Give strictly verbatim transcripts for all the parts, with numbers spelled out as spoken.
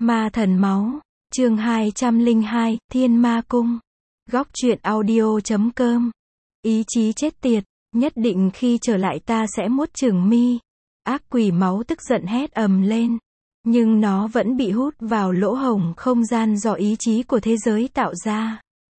Ma thần máu, chương hai trăm lẻ hai, Thiên Ma Cung. Góc truyện audio chấm com. Ý chí chết tiệt, nhất định khi trở lại ta sẽ muốt chửng mi. Ác quỷ máu tức giận hét ầm lên. Nhưng nó vẫn bị hút vào lỗ hổng không gian do ý chí của thế giới tạo ra.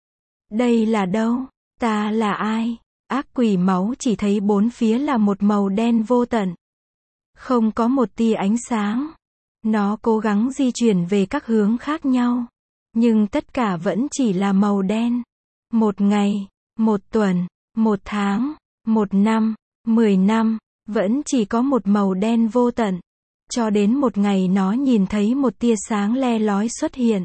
Đây là đâu? Ta là ai? Ác quỷ máu chỉ thấy bốn phía là một màu đen vô tận. Không có một tia ánh sáng. Nó cố gắng di chuyển về các hướng khác nhau. Nhưng tất cả vẫn chỉ là màu đen. Một ngày, một tuần, một tháng, một năm, mười năm, vẫn chỉ có một màu đen vô tận. Cho đến một ngày nó nhìn thấy một tia sáng le lói xuất hiện.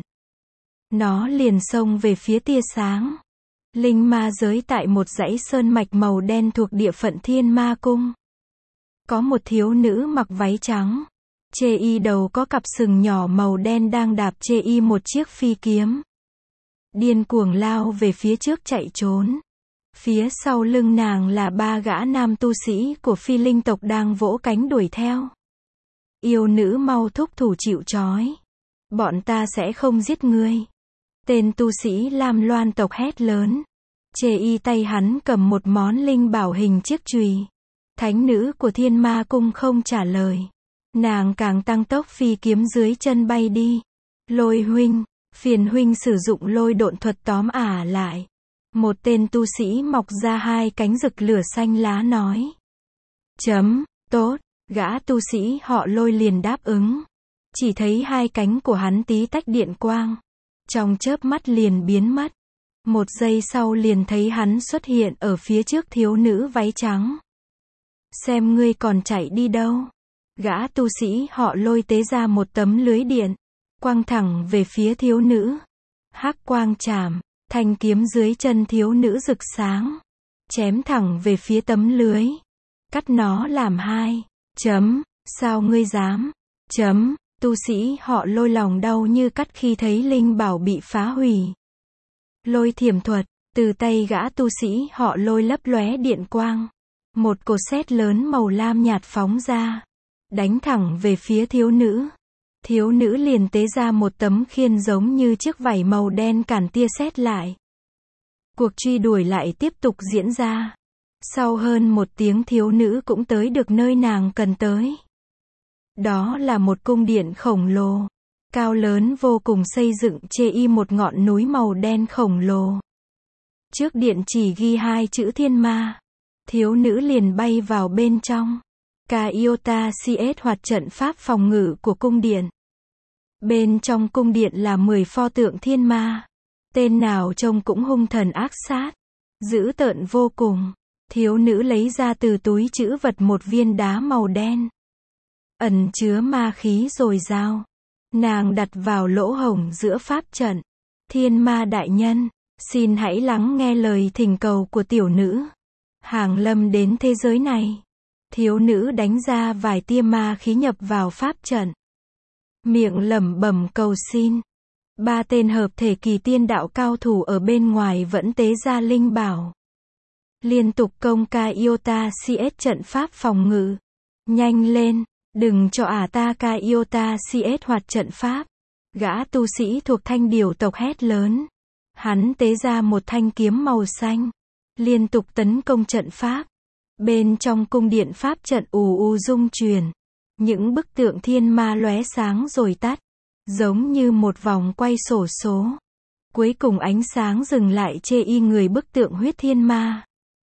Nó liền xông về phía tia sáng. Linh ma giới tại một dãy sơn mạch màu đen thuộc địa phận Thiên Ma Cung. Có một thiếu nữ mặc váy trắng. Chê y đầu có cặp sừng nhỏ màu đen đang đạp chê y một chiếc phi kiếm. Điên cuồng lao về phía trước chạy trốn. Phía sau lưng nàng là ba gã nam tu sĩ của phi linh tộc đang vỗ cánh đuổi theo. Yêu nữ mau thúc thủ chịu trói. Bọn ta sẽ không giết ngươi. Tên tu sĩ Lam Loan tộc hét lớn. Chê y tay hắn cầm một món linh bảo hình chiếc chùy. Thánh nữ của Thiên Ma Cung không trả lời. Nàng càng tăng tốc phi kiếm dưới chân bay đi. Lôi huynh, phiền huynh sử dụng lôi độn thuật tóm ả lại. Một tên tu sĩ mọc ra hai cánh rực lửa xanh lá nói. Chấm, tốt, gã tu sĩ họ Lôi liền đáp ứng. Chỉ thấy hai cánh của hắn tí tách điện quang. Trong chớp mắt liền biến mất. Một giây sau liền thấy hắn xuất hiện ở phía trước thiếu nữ váy trắng. Xem ngươi còn chạy đi đâu. Gã tu sĩ họ Lôi tế ra một tấm lưới điện, quăng thẳng về phía thiếu nữ. Hắc quang chạm, thanh kiếm dưới chân thiếu nữ rực sáng, chém thẳng về phía tấm lưới, cắt nó làm hai. Chấm, sao ngươi dám? Chấm, tu sĩ họ Lôi lòng đau như cắt khi thấy linh bảo bị phá hủy. Lôi thiểm thuật, từ tay gã tu sĩ họ Lôi lấp lóe điện quang, một cột sét lớn màu lam nhạt phóng ra. Đánh thẳng về phía thiếu nữ. Thiếu nữ liền tế ra một tấm khiên giống như chiếc vảy màu đen cản tia sét lại. Cuộc truy đuổi lại tiếp tục diễn ra. Sau hơn một tiếng thiếu nữ cũng tới được nơi nàng cần tới. Đó là một cung điện khổng lồ. Cao lớn vô cùng xây dựng chê y một ngọn núi màu đen khổng lồ. Trước điện chỉ ghi hai chữ Thiên Ma. Thiếu nữ liền bay vào bên trong. Kaiota xê ét hoạt trận pháp phòng ngự của cung điện. Bên trong cung điện là mười pho tượng thiên ma. Tên nào trông cũng hung thần ác sát. Dữ tợn vô cùng. Thiếu nữ lấy ra từ túi trữ vật một viên đá màu đen. Ẩn chứa ma khí dồi dào. Nàng đặt vào lỗ hổng giữa pháp trận. Thiên ma đại nhân, xin hãy lắng nghe lời thỉnh cầu của tiểu nữ. Hàng lâm đến thế giới này. Thiếu nữ đánh ra vài tia ma khí nhập vào pháp trận. Miệng lẩm bẩm cầu xin. Ba tên hợp thể kỳ tiên đạo cao thủ ở bên ngoài vẫn tế ra linh bảo. Liên tục công Kaiota xê ét trận pháp phòng ngự. Nhanh lên, đừng cho ả ta Kaiota xê ét hoạt trận pháp. Gã tu sĩ thuộc thanh điểu tộc hét lớn. Hắn tế ra một thanh kiếm màu xanh. Liên tục tấn công trận pháp. Bên trong cung điện pháp trận ù ù rung chuyển. Những bức tượng thiên ma lóe sáng rồi tắt. Giống như một vòng quay xổ số. Cuối cùng ánh sáng dừng lại chê y người bức tượng huyết thiên ma.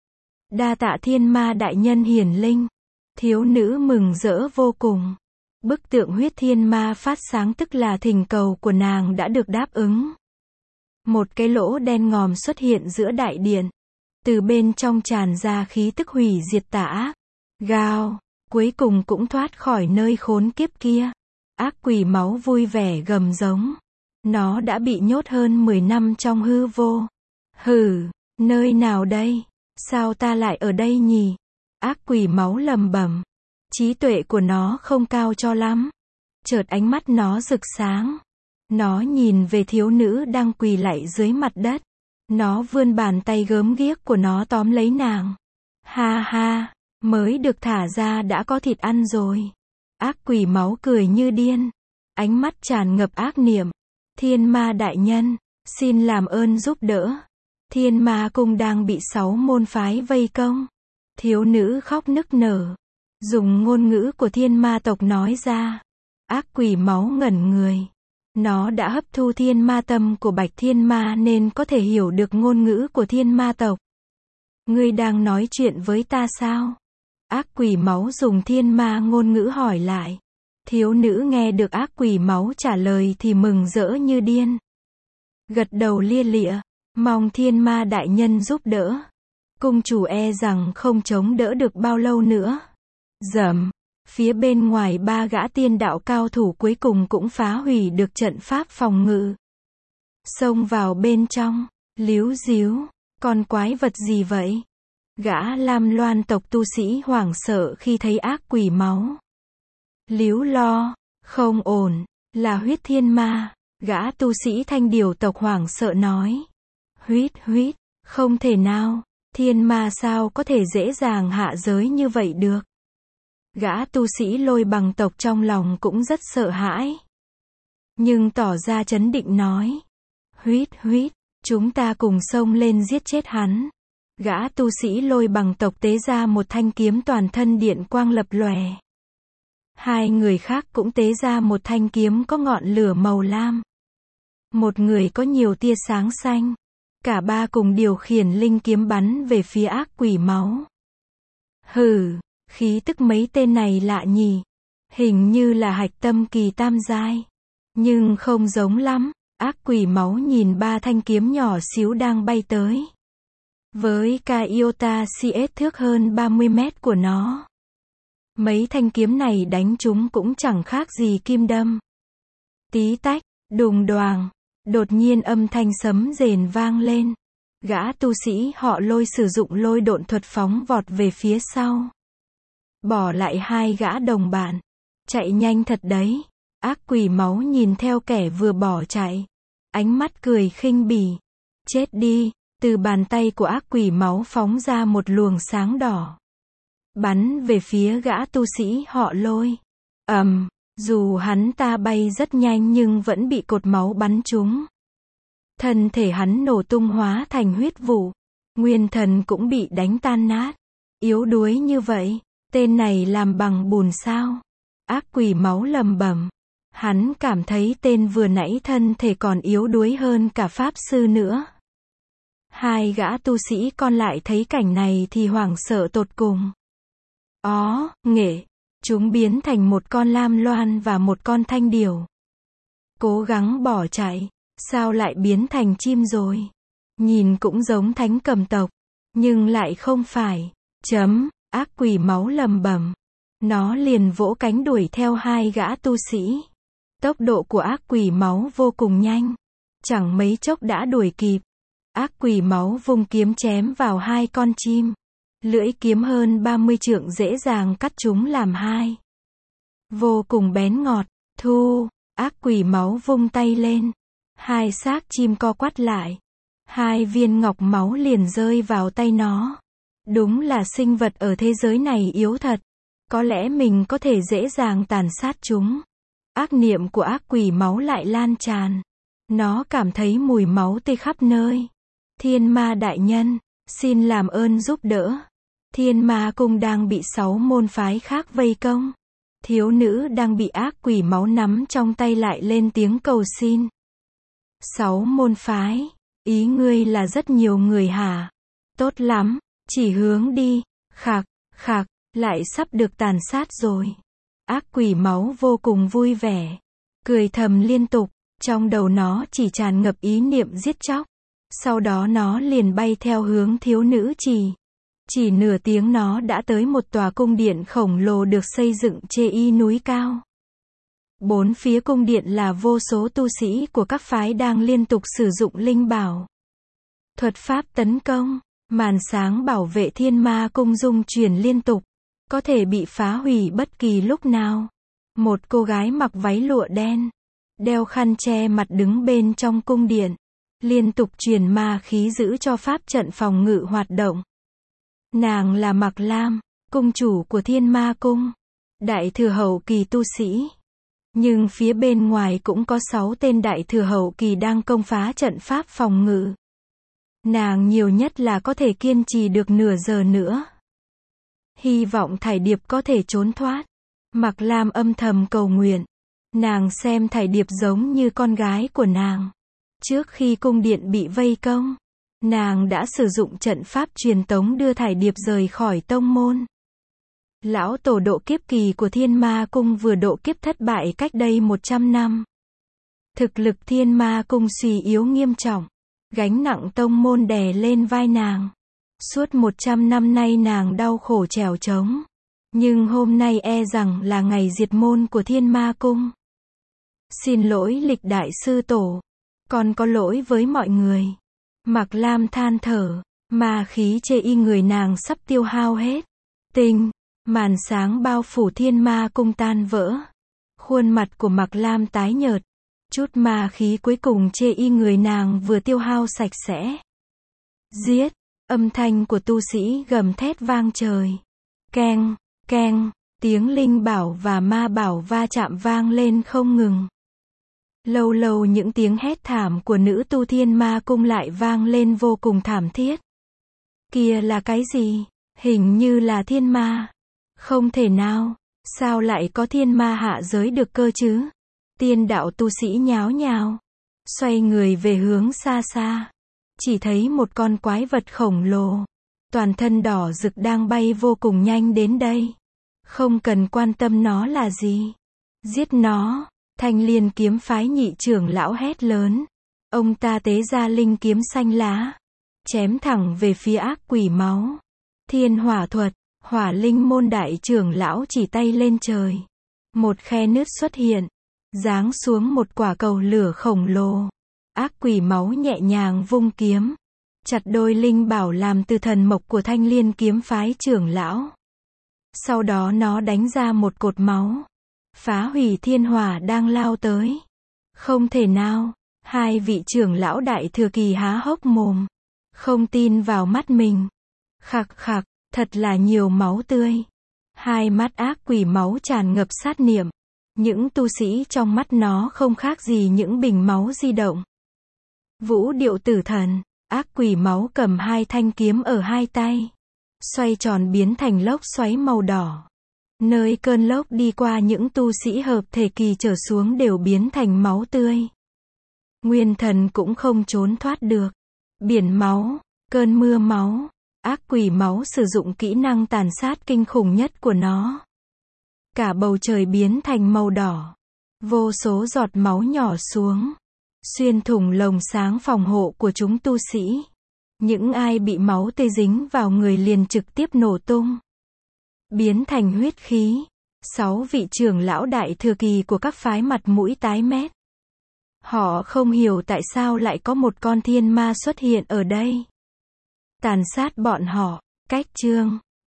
Đa tạ thiên ma đại nhân hiển linh. Thiếu nữ mừng rỡ vô cùng. Bức tượng huyết thiên ma phát sáng tức là thỉnh cầu của nàng đã được đáp ứng. Một cái lỗ đen ngòm xuất hiện giữa đại điện. Từ bên trong tràn ra khí tức hủy diệt tà ác. Gào, cuối cùng cũng thoát khỏi nơi khốn kiếp kia. Ác quỷ máu vui vẻ gầm giống. Nó đã bị nhốt hơn mười năm trong hư vô. Hừ, nơi nào đây? Sao ta lại ở đây nhỉ? Ác quỷ máu lầm bẩm. Trí tuệ của nó không cao cho lắm. Chợt ánh mắt nó rực sáng. Nó nhìn về thiếu nữ đang quỳ lạy dưới mặt đất. Nó vươn bàn tay gớm ghiếc của nó tóm lấy nàng. Ha ha, mới được thả ra đã có thịt ăn rồi. Ác quỷ máu cười như điên. ánh mắt tràn ngập ác niệm. Thiên ma đại nhân, xin làm ơn giúp đỡ. Thiên ma cung đang bị sáu môn phái vây công. Thiếu nữ khóc nức nở, dùng ngôn ngữ của thiên ma tộc nói ra. Ác quỷ máu ngẩn người. Nó đã hấp thu thiên ma tâm của Bạch Thiên Ma nên có thể hiểu được ngôn ngữ của thiên ma tộc. Ngươi đang nói chuyện với ta sao? Ác quỷ máu dùng thiên ma ngôn ngữ hỏi lại. Thiếu nữ nghe được ác quỷ máu trả lời thì mừng rỡ như điên. Gật đầu lia lịa, mong thiên ma đại nhân giúp đỡ. Cung chủ e rằng không chống đỡ được bao lâu nữa. Rầm, phía bên ngoài ba gã tiên đạo cao thủ cuối cùng cũng phá hủy được trận pháp phòng ngự. Xông vào bên trong, líu díu, con quái vật gì vậy? Gã Lam Loan tộc tu sĩ hoảng sợ khi thấy ác quỷ máu. Líu lo, không ổn, là huyết thiên ma. Gã tu sĩ Thanh Điểu tộc hoảng sợ nói. Huýt huýt, không thể nào, thiên ma sao có thể dễ dàng hạ giới như vậy được. Gã tu sĩ Lôi Bằng tộc trong lòng cũng rất sợ hãi. Nhưng tỏ ra trấn định nói. Huýt huýt, chúng ta cùng xông lên giết chết hắn. Gã tu sĩ Lôi Bằng tộc tế ra một thanh kiếm toàn thân điện quang lập lòe. Hai người khác cũng tế ra một thanh kiếm có ngọn lửa màu lam. Một người có nhiều tia sáng xanh. Cả ba cùng điều khiển linh kiếm bắn về phía ác quỷ máu. Hừ, khí tức mấy tên này lạ nhỉ. Hình như là hạch tâm kỳ tam giai. Nhưng không giống lắm. Ác quỷ máu nhìn ba thanh kiếm nhỏ xíu đang bay tới. Với ca iota cs thước hơn ba mươi mét của nó. Mấy thanh kiếm này đánh chúng cũng chẳng khác gì kim đâm. Tí tách, đùng đoàng. Đột nhiên âm thanh sấm rền vang lên. Gã tu sĩ họ Lôi sử dụng lôi độn thuật phóng vọt về phía sau. Bỏ lại hai gã đồng bạn. Chạy nhanh thật đấy. Ác quỷ máu nhìn theo kẻ vừa bỏ chạy. Ánh mắt cười khinh bỉ. Chết đi. Từ bàn tay của ác quỷ máu phóng ra một luồng sáng đỏ. Bắn về phía gã tu sĩ họ Lôi. Ầm. Um, dù hắn ta bay rất nhanh nhưng vẫn bị cột máu bắn trúng. Thân thể hắn nổ tung hóa thành huyết vụ. Nguyên thần cũng bị đánh tan nát. Yếu đuối như vậy, tên này làm bằng bùn sao? Ác quỷ máu lầm bẩm. Hắn cảm thấy tên vừa nãy thân thể còn yếu đuối hơn cả pháp sư nữa. Hai gã tu sĩ còn lại thấy cảnh này thì hoảng sợ tột cùng. Ó, nghệ. Chúng biến thành một con lam loan và một con thanh điểu. Cố gắng bỏ chạy, sao lại biến thành chim rồi? Nhìn cũng giống thánh cầm tộc, nhưng lại không phải. Chấm, ác quỷ máu lầm bẩm. Nó liền vỗ cánh đuổi theo hai gã tu sĩ. Tốc độ của ác quỷ máu vô cùng nhanh. Chẳng mấy chốc đã đuổi kịp. Ác quỷ máu vung kiếm chém vào hai con chim. Lưỡi kiếm hơn ba mươi trượng dễ dàng cắt chúng làm hai. Vô cùng bén ngọt. Thu, ác quỷ máu vung tay lên. Hai xác chim co quắt lại. Hai viên ngọc máu liền rơi vào tay nó. Đúng là sinh vật ở thế giới này yếu thật. Có lẽ mình có thể dễ dàng tàn sát chúng. Ác niệm của ác quỷ máu lại lan tràn. Nó cảm thấy mùi máu tươi khắp nơi. Thiên ma đại nhân, xin làm ơn giúp đỡ. Thiên ma cung đang bị sáu môn phái khác vây công. Thiếu nữ đang bị ác quỷ máu nắm trong tay lại lên tiếng cầu xin. Sáu môn phái, ý ngươi là rất nhiều người hả? Tốt lắm, chỉ hướng đi. Khạc, khạc, lại sắp được tàn sát rồi. Ác quỷ máu vô cùng vui vẻ. Cười thầm liên tục, trong đầu nó chỉ tràn ngập ý niệm giết chóc. Sau đó nó liền bay theo hướng thiếu nữ chỉ. Chỉ nửa tiếng nó đã tới một tòa cung điện khổng lồ được xây dựng trên y núi cao. Bốn phía cung điện là vô số tu sĩ của các phái đang liên tục sử dụng linh bảo. Thuật pháp tấn công, màn sáng bảo vệ thiên ma cung dung chuyển liên tục. Có thể bị phá hủy bất kỳ lúc nào. Một cô gái mặc váy lụa đen, đeo khăn che mặt đứng bên trong cung điện. Liên tục truyền ma khí giữ cho pháp trận phòng ngự hoạt động. Nàng là Mạc Lam, cung chủ của Thiên Ma Cung. Đại thừa hậu kỳ tu sĩ. Nhưng phía bên ngoài cũng có sáu tên đại thừa hậu kỳ đang công phá trận pháp phòng ngự. Nàng nhiều nhất là có thể kiên trì được nửa giờ nữa. Hy vọng Thải Điệp có thể trốn thoát. Mạc Lam âm thầm cầu nguyện. Nàng xem Thải Điệp giống như con gái của nàng. Trước khi cung điện bị vây công, nàng đã sử dụng trận pháp truyền tống đưa Thải Điệp rời khỏi tông môn. Lão tổ độ kiếp kỳ của Thiên Ma Cung vừa độ kiếp thất bại cách đây một trăm năm. Thực lực Thiên Ma Cung suy yếu nghiêm trọng. Gánh nặng tông môn đè lên vai nàng. Suốt một trăm năm nay nàng đau khổ trèo trống. Nhưng hôm nay e rằng là ngày diệt môn của Thiên Ma Cung. Xin lỗi lịch đại sư tổ. Con có lỗi với mọi người. Mạc Lam than thở. Ma khí chê y người nàng sắp tiêu hao hết. Tinh, màn sáng bao phủ Thiên Ma Cung tan vỡ. Khuôn mặt của Mạc Lam tái nhợt. Chút ma khí cuối cùng chê y người nàng vừa tiêu hao sạch sẽ. Giết! Âm thanh của tu sĩ gầm thét vang trời. Keng, keng, tiếng linh bảo và ma bảo va chạm vang lên không ngừng. Lâu lâu những tiếng hét thảm của nữ tu Thiên Ma Cung lại vang lên vô cùng thảm thiết. Kia là cái gì? Hình như là thiên ma. Không thể nào, sao lại có thiên ma hạ giới được cơ chứ? Tiên đạo tu sĩ nháo nhào, xoay người về hướng xa xa. Chỉ thấy một con quái vật khổng lồ, toàn thân đỏ rực đang bay vô cùng nhanh đến đây. Không cần quan tâm nó là gì. Giết nó, Thanh Liên kiếm phái nhị trưởng lão hét lớn. Ông ta tế ra linh kiếm xanh lá, chém thẳng về phía ác quỷ máu. Thiên hỏa thuật, Hỏa Linh môn đại trưởng lão chỉ tay lên trời. Một khe nứt xuất hiện, giáng xuống một quả cầu lửa khổng lồ. Ác quỷ máu nhẹ nhàng vung kiếm, chặt đôi linh bảo làm từ thần mộc của Thanh Liên kiếm phái trưởng lão. Sau đó nó đánh ra một cột máu, phá hủy thiên hỏa đang lao tới. Không thể nào, hai vị trưởng lão đại thừa kỳ há hốc mồm, không tin vào mắt mình. Khặc khặc, thật là nhiều máu tươi. Hai mắt ác quỷ máu tràn ngập sát niệm. Những tu sĩ trong mắt nó không khác gì những bình máu di động. Vũ điệu tử thần, ác quỷ máu cầm hai thanh kiếm ở hai tay, xoay tròn biến thành lốc xoáy màu đỏ. Nơi cơn lốc đi qua những tu sĩ hợp thể kỳ trở xuống đều biến thành máu tươi. Nguyên thần cũng không trốn thoát được. Biển máu, cơn mưa máu, ác quỷ máu sử dụng kỹ năng tàn sát kinh khủng nhất của nó. Cả bầu trời biến thành màu đỏ. Vô số giọt máu nhỏ xuống, xuyên thủng lồng sáng phòng hộ của chúng tu sĩ. Những ai bị máu tươi dính vào người liền trực tiếp nổ tung, biến thành huyết khí. Sáu vị trưởng lão đại thừa kỳ của các phái mặt mũi tái mét. Họ không hiểu tại sao lại có một con thiên ma xuất hiện ở đây. Tàn sát bọn họ. Cách chương